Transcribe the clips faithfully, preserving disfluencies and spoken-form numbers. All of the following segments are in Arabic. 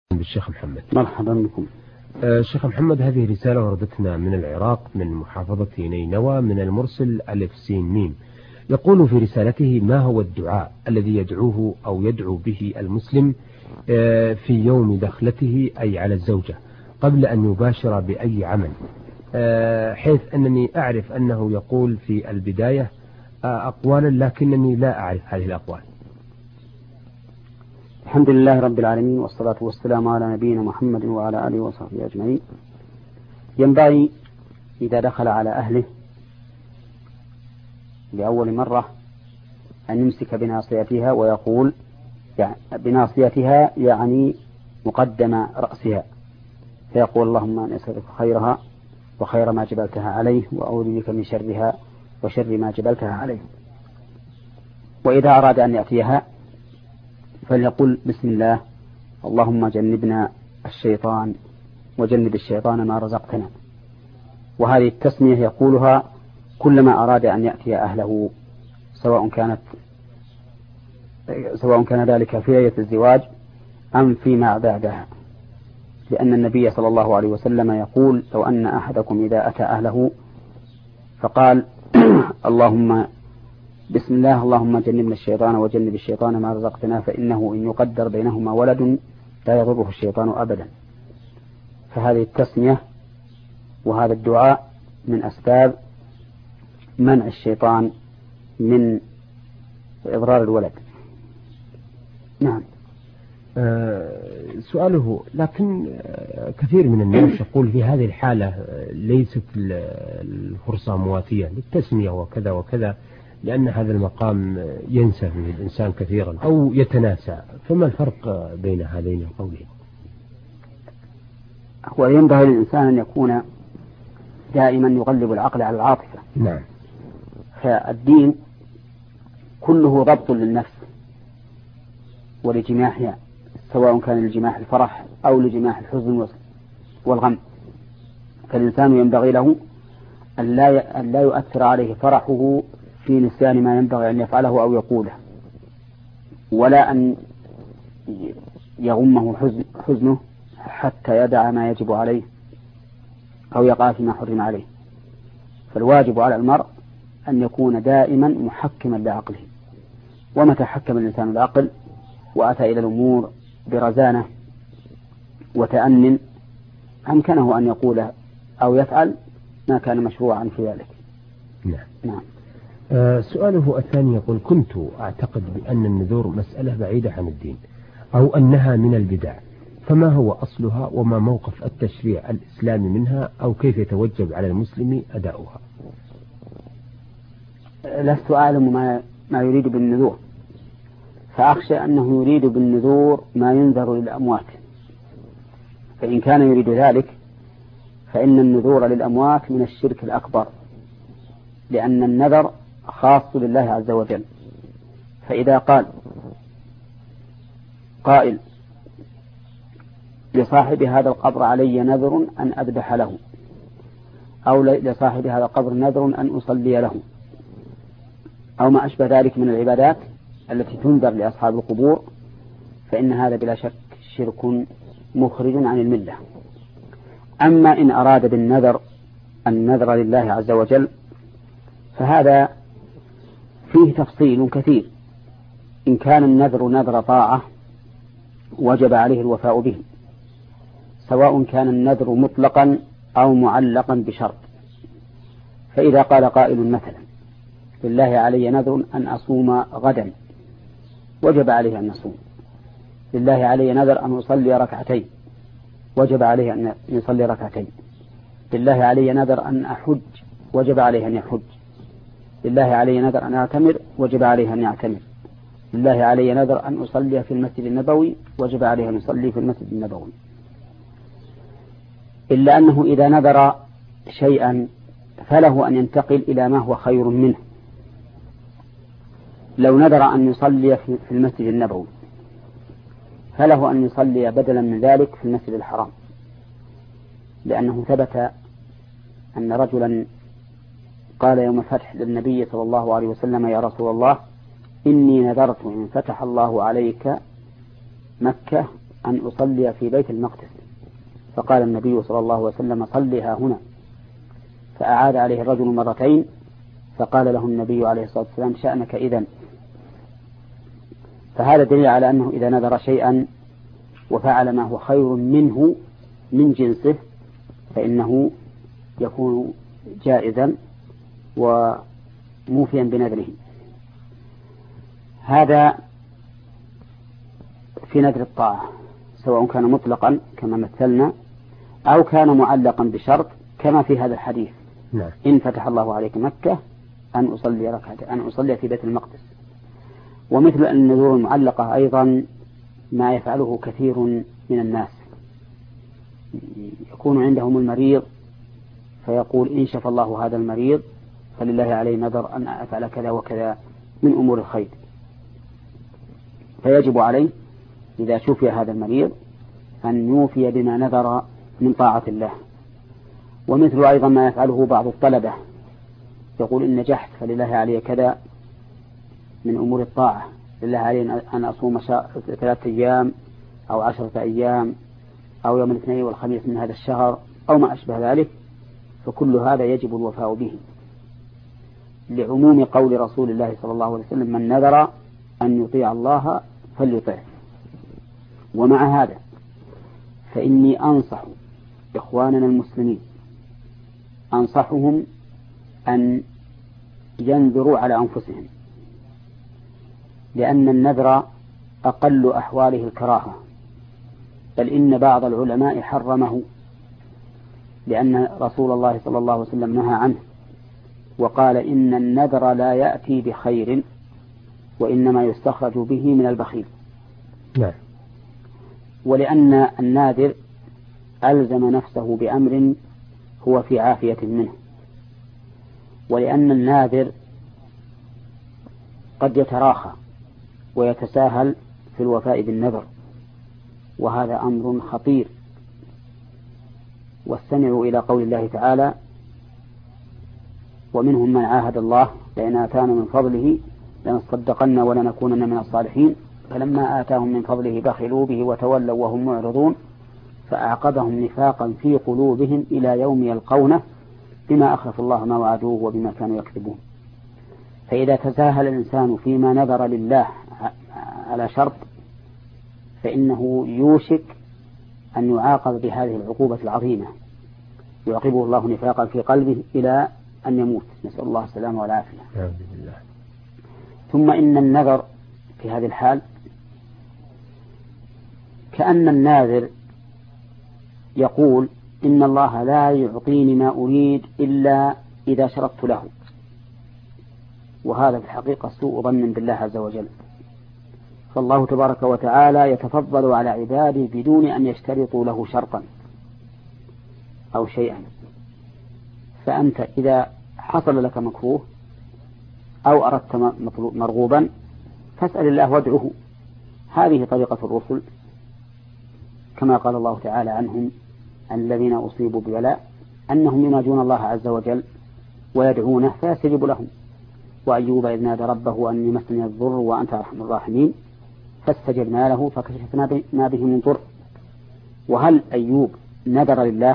بالشيخ محمد. مرحبا بكم. آه شيخ محمد، هذه رسالة وردتنا من العراق من محافظة نينوى من المرسل ألف سين ميم. يقول في رسالته: ما هو الدعاء الذي يدعوه أو يدعو به المسلم آه في يوم دخلته أي على الزوجة قبل أن يباشر بأي عمل، آه حيث أنني أعرف أنه يقول في البداية آه أقوالا لكنني لا أعرف هذه الأقوال. الحمد لله رب العالمين، والصلاة والسلام على نبينا محمد وعلى آله وصحبه أجمعين. ينبغي إذا دخل على أهله لأول مرة أن يمسك بناصيتها ويقول، يعني بناصيتها يعني مقدم رأسها، فيقول: اللهم أنا أسألك خيرها وخير ما جبلتها عليه، وأعوذ بك من شرها وشر ما جبلتها عليه. وإذا أراد أن يأتيها فليقول: بسم الله، اللهم جنبنا الشيطان وجنب الشيطان ما رزقتنا. وهذه التسمية يقولها كلما أراد أن يأتي أهله، سواء كانت سواء كان ذلك في ليلة الزواج أم فيما بعدها، لأن النبي صلى الله عليه وسلم يقول: لو أن أحدكم إذا أتى أهله فقال اللهم بسم الله اللهم جنبنا الشيطان وجنب الشيطان ما رزقتنا، فإنه إن يقدر بينهما ولد لا يضره الشيطان أبدا. فهذه التسمية وهذا الدعاء من أسباب منع الشيطان من إضرار الولد. نعم. آه سؤاله: لكن كثير من الناس يقول في هذه الحالة ليست الفرصة مواتية للتسمية وكذا وكذا، لأن هذا المقام ينسى فيه الإنسان كثيرا أو يتناسى، فما الفرق بين هذين القولين؟ هو ينبغي للإنسان أن يكون دائما يغلب العقل على العاطفة. نعم. فالدين كله ضبط للنفس ولجماحها، سواء كان لجماح الفرح أو لجماح الحزن والغم. فالإنسان ينبغي له أن لا يؤثر عليه فرحه في نسيان ما ينبغي أن يفعله أو يقوله، ولا أن يغمه حزن حزنه حتى يدع ما يجب عليه أو يقع فيما حرم عليه. فالواجب على المرء أن يكون دائما محكما لعقله، ومتى حكم الإنسان العقل وأتى إلى الأمور برزانة وتأنن أمكنه أن يقول أو يفعل ما كان مشروعا في ذلك. نعم. نعم. آه سؤاله الثاني يقول: كنت أعتقد بأن النذور مسألة بعيدة عن الدين أو أنها من البدع، فما هو أصلها وما موقف التشريع الإسلامي منها، أو كيف يتوجب على المسلم أداؤها؟ لست أعلم ما, ما يريد بالنذور، فأخشى أنه يريد بالنذور ما ينذر للأموات، فإن كان يريد ذلك فإن النذور للأموات من الشرك الأكبر، لأن النذر خاص لله عز وجل. فإذا قال قائل لصاحب هذا القبر علي نذر أن أذبح له، أو لصاحب هذا القبر نذر أن أصلي له، أو ما أشبه ذلك من العبادات التي تنذر لأصحاب القبور، فإن هذا بلا شك شرك مخرج عن الملة. أما إن أراد بالنذر النذر لله عز وجل فهذا فيه تفصيل كثير. إن كان النذر نذر طاعة وجب عليه الوفاء به، سواء كان النذر مطلقا أو معلقا بشرط. فإذا قال قائل مثلا: لله علي نذر أن أصوم غدا، وجب عليه أن يصوم. لله علي نذر أن أصلي ركعتين، وجب عليه أن يصلي ركعتين. لله علي نذر أن أحج، وجب عليه أن يحج. لله علي نذر أن أعتمر، وجب عليه أن يعتمر. لله علي نذر أن أصلي في المسجد النبوي، وجب عليه أن يصلي في المسجد النبوي. إلا أنه إذا نذر شيئا فله أن ينتقل إلى ما هو خير منه. لو نذر أن يصلي في المسجد النبوي فله أن يصلي بدلا من ذلك في المسجد الحرام، لأنه ثبت أن رجلا قال يوم الفتح للنبي صلى الله عليه وسلم: يا رسول الله، إني نذرت إن فتح الله عليك مكة أن أصلي في بيت المقدس، فقال النبي صلى الله عليه وسلم صلها هنا، فأعاد عليه الرجل مرتين، فقال له النبي عليه الصلاة والسلام شأنك إذن. فهذا دليل على أنه إذا نذر شيئا وفعل ما هو خير منه من جنسه فإنه يكون جائزا وموفيا بنذره. هذا في نذر الطاعة، سواء كان مطلقا كما مثلنا أو كان معلقا بشرط كما في هذا الحديث. نعم. إن فتح الله عليك مكة أن أصلي ركعة أن أصلي في بيت المقدس. ومثل النذور المعلقة أيضا ما يفعله كثير من الناس، يكون عندهم المريض فيقول إن شفى الله هذا المريض فلله عليه نذر أن أفعل كذا وكذا من أمور الخير، فيجب عليه إذا شفي هذا المريض أن يوفي بما نذر من طاعة الله. ومثل أيضا ما يفعله بعض الطلبة، يقول إن نجحت فلله علي كذا من أمور الطاعة، لله علي أن أصوم ثلاثة أيام أو عشرة أيام أو يوم الاثنين والخميس من هذا الشهر أو ما أشبه ذلك، فكل هذا يجب الوفاء به لعموم قول رسول الله صلى الله عليه وسلم من نذر أن يطيع الله فليطيع. ومع هذا فإني أنصح إخواننا المسلمين أنصحهم أن ينذروا على أنفسهم، لأن النذر أقل أحواله الكراهة، بل إن بعض العلماء حرمه، لأن رسول الله صلى الله عليه وسلم نهى عنه وقال إن النذر لا يأتي بخير وإنما يستخرج به من البخيل. نعم. ولأن الناذر ألزم نفسه بأمر هو في عافية منه، ولأن الناذر قد يتراخى ويتساهل في الوفاء بالنذر، وهذا أمر خطير. واستمعوا إلى قول الله تعالى ومنهم من عاهد الله لئن آتانا من فضله لنصدقن ولنكونن من الصالحين فلما آتاهم من فضله بخلوا به وتولوا وهم معرضون فأعقبهم نفاقا في قلوبهم إلى يوم يلقونه بما أخلف الله ما وعدوه وبما كانوا يكذبون. فإذا تساهل الإنسان فيما نذر لله على شرط فإنه يوشك أن يعاقب بهذه العقوبة العظيمة، يعاقبه الله نفاقا في قلبه إلى أن يموت، نسأل الله السلامة والعافية. ثم إن النذر في هذه الحال كأن الناذر يقول إن الله لا يعطيني ما أريد إلا إذا شرطت له، وهذا في الحقيقة سوء ظن بالله عز وجل. فالله تبارك وتعالى يتفضل على عباده بدون أن يشترطوا له شرطا أو شيئا. فأنت إذا حصل لك مكروه أو أردت مرغوبا فاسأل الله وادعه. هذه طريقة الرسل كما قال الله تعالى عنهم الذين أصيبوا ببلاء أنهم يناجون الله عز وجل ويدعونه فيستجيب لهم. وأيوب إذ نادى ربه أني مسني الضر وأنت أرحم الراحمين فاستجبنا له فكشفنا ما به من ضر. وهل أيوب نذر لله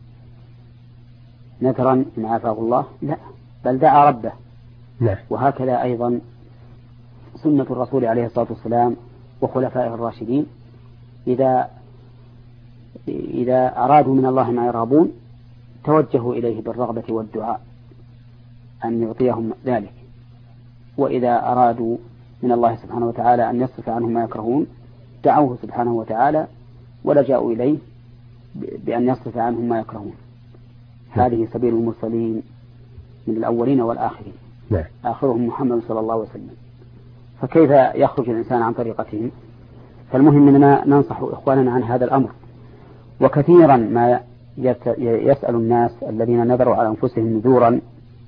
نذرا إن عافاه الله؟ لا، بل دعا ربه. لا. وهكذا أيضا سنة الرسول عليه الصلاة والسلام وخلفائه الراشدين إذا إذا أرادوا من الله ما يرغبون توجهوا إليه بالرغبة والدعاء أن يعطيهم ذلك، وإذا أرادوا من الله سبحانه وتعالى أن يصرف عنهم ما يكرهون دعوه سبحانه وتعالى ولجأوا إليه بأن يصرف عنهم ما يكرهون. هذه سبيل المرسلين من الأولين والآخرين. نعم. آخرهم محمد صلى الله عليه وسلم. فكيف يخرج الإنسان عن طريقتهم؟ فالمهم أننا ننصح إخواننا عن هذا الأمر. وكثيرا ما يسأل الناس الذين نذروا على أنفسهم نذورا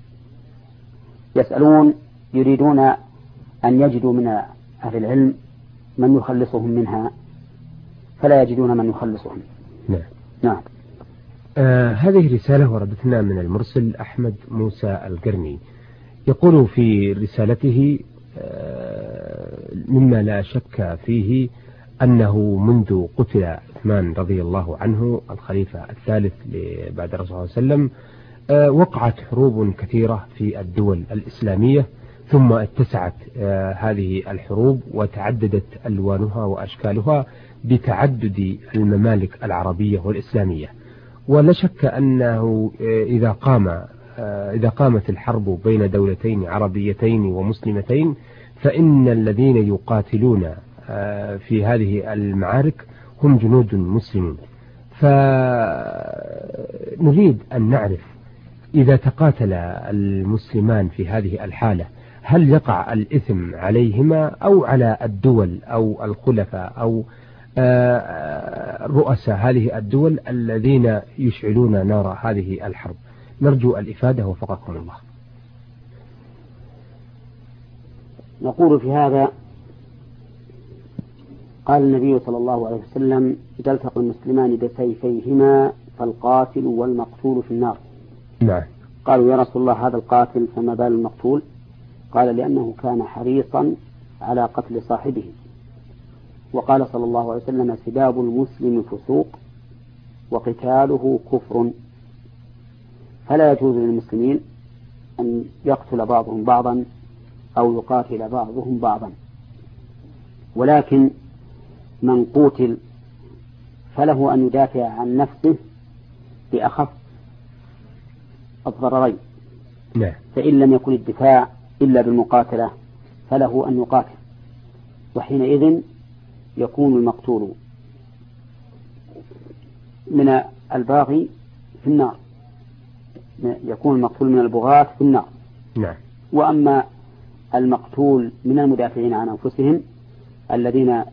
يسألون يريدون أن يجدوا من أهل العلم من يخلصهم منها فلا يجدون من يخلصهم. نعم. نعم. آه هذه رسالة وردتنا من المرسل أحمد موسى القرني، يقول في رسالته آه مما لا شك فيه أنه منذ قتل عثمان رضي الله عنه الخليفة الثالث بعد الرسول صلى الله عليه وسلم وقعت حروب كثيرة في الدول الإسلامية، ثم اتسعت هذه الحروب وتعددت ألوانها وأشكالها بتعدد الممالك العربية والإسلامية. ولا شك أنه إذا قام إذا قامت الحرب بين دولتين عربيتين ومسلمتين فإن الذين يقاتلون في هذه المعارك هم جنود مسلمين. فنريد أن نعرف إذا تقاتل المسلمان في هذه الحالة هل يقع الإثم عليهما أو على الدول أو الخلفاء أو رؤساء هذه الدول الذين يشعلون نار هذه الحرب؟ نرجو الإفادة وفقكم الله. نقول في هذا قال النبي صلى الله عليه وسلم: إذا التقى المسلمان بسيفيهما فالقاتل والمقتول في النار. نعم. قالوا: يا رسول الله هذا القاتل فما بال المقتول؟ قال: لأنه كان حريصا على قتل صاحبه. وقال صلى الله عليه وسلم: سباب المسلم فسوق وقتاله كفر. فلا يجوز للمسلمين أن يقتل بعضهم بعضا أو يقاتل بعضهم بعضا، ولكن من قتل فله أن يدافع عن نفسه بأخف الضررين. نعم. فإن لم يكن الدفاع إلا بالمقاتلة فله أن يقاتل، وحينئذ يكون المقتول من الباغي في النار، يكون المقتول من البغاة في النار. نعم. وأما المقتول من المدافعين عن أنفسهم الذين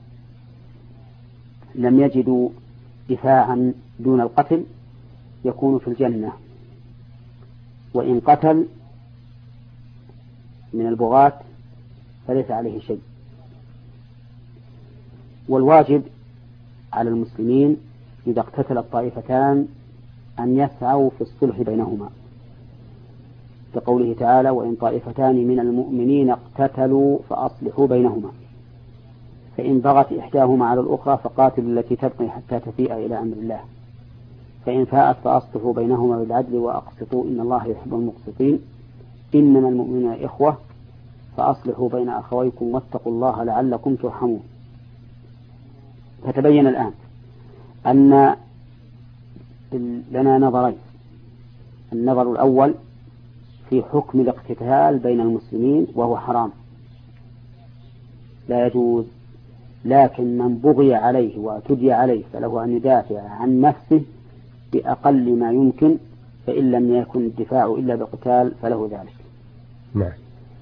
لم يجدوا دفاعا دون القتل يكون في الجنة، وإن قتل من البغاة فليس عليه شيء. والواجب على المسلمين إذا اقتتل الطائفتان أن يسعوا في الصلح بينهما، كقوله تعالى: وإن طائفتان من المؤمنين اقتتلوا فأصلحوا بينهما، فإن بغت إحداهما على الأخرى فقاتلوا التي تبغي حتى تفيء إلى أمر الله، فإن فاءت فأصلحوا بينهما بالعدل وأقسطوا إن الله يحب المقسطين، إنما المؤمنون إخوة فأصلحوا بين أخويكم واتقوا الله لعلكم ترحمون. فتبين الآن أن لنا نظرين: النظر الأول في حكم الاقتتال بين المسلمين وهو حرام لا يجوز، لكن من بغي عليه واعتدي عليه فله أن يدافع عن نفسه بأقل ما يمكن، فإن لم يكن الدفاع إلا بالقتال فله ذلك. نعم.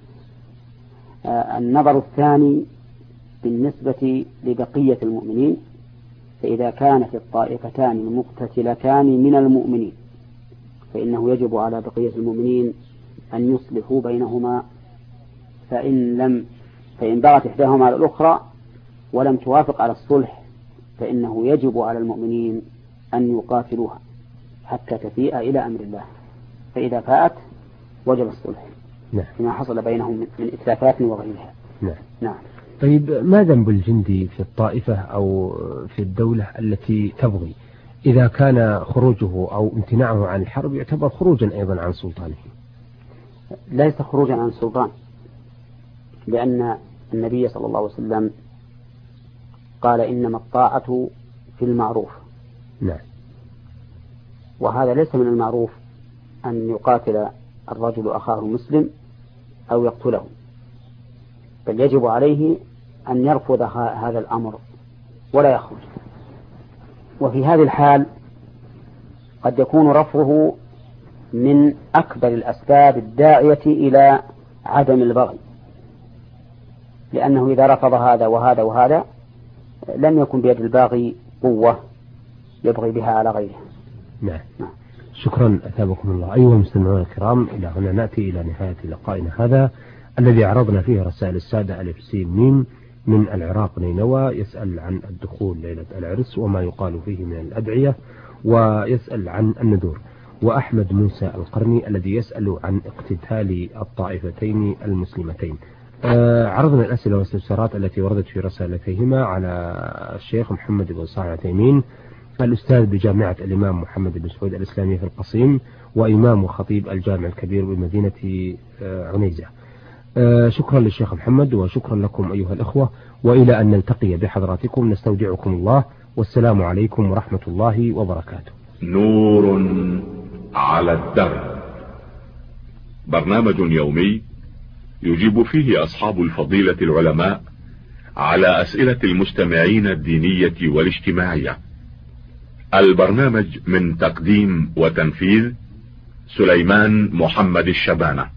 آه النظر الثاني بالنسبة لبقية المؤمنين، فإذا كانت الطائفتان المقتتلتان من المؤمنين فإنه يجب على بقية المؤمنين أن يصلحوا بينهما، فإن لم فإن بغت إحداهما على الأخرى ولم توافق على الصلح فإنه يجب على المؤمنين أن يقاتلوها حتى تفيء إلى أمر الله، فإذا فاءت وجب الصلح. نعم. فيما حصل بينهم من إتلافات وغيرها. نعم. نعم. طيب، ما ذنب الجندي في الطائفة أو في الدولة التي تبغي إذا كان خروجه أو امتناعه عن الحرب يعتبر خروجا أيضا عن سلطانه؟ ليس خروجا عن السلطان، لأن النبي صلى الله عليه وسلم قال: إنما الطاعة في المعروف. نعم. وهذا ليس من المعروف أن يقاتل الرجل أخاه المسلم أو يقتله، بل يجب عليه أن يرفض هذا الأمر ولا يخرج. وفي هذه الحال قد يكون رفضه من أكبر الأسباب الداعية إلى عدم البغي، لأنه إذا رفض هذا وهذا وهذا لم يكن بيد الباغي قوة يبغي بها على غيره. نعم. نعم. شكرا أثابكم الله. أيها المستمعون الكرام، إلى هنا نأتي إلى نهاية لقائنا هذا الذي عرضنا فيه رسائل السادة ألف سين ميم من العراق نينوى، يسأل عن الدخول ليلة العرس وما يقال فيه من الأدعية، ويسأل عن النذور، وأحمد موسى القرني الذي يسأل عن اقتتال الطائفتين المسلمتين. آه عرضنا الأسئلة والاستفسارات التي وردت في رسالتيهما على الشيخ محمد بن صالح العثيمين الأستاذ بجامعة الإمام محمد بن سعود الإسلامية في القصيم، وإمام وخطيب الجامع الكبير بمدينة آه عنيزة. آه شكرا للشيخ محمد، وشكرا لكم أيها الأخوة، وإلى أن نلتقي بحضراتكم نستودعكم الله، والسلام عليكم ورحمة الله وبركاته. نور على الدرب، برنامج يومي يجيب فيه أصحاب الفضيلة العلماء على أسئلة المستمعين الدينية والاجتماعية. البرنامج من تقديم وتنفيذ سليمان محمد الشبانة.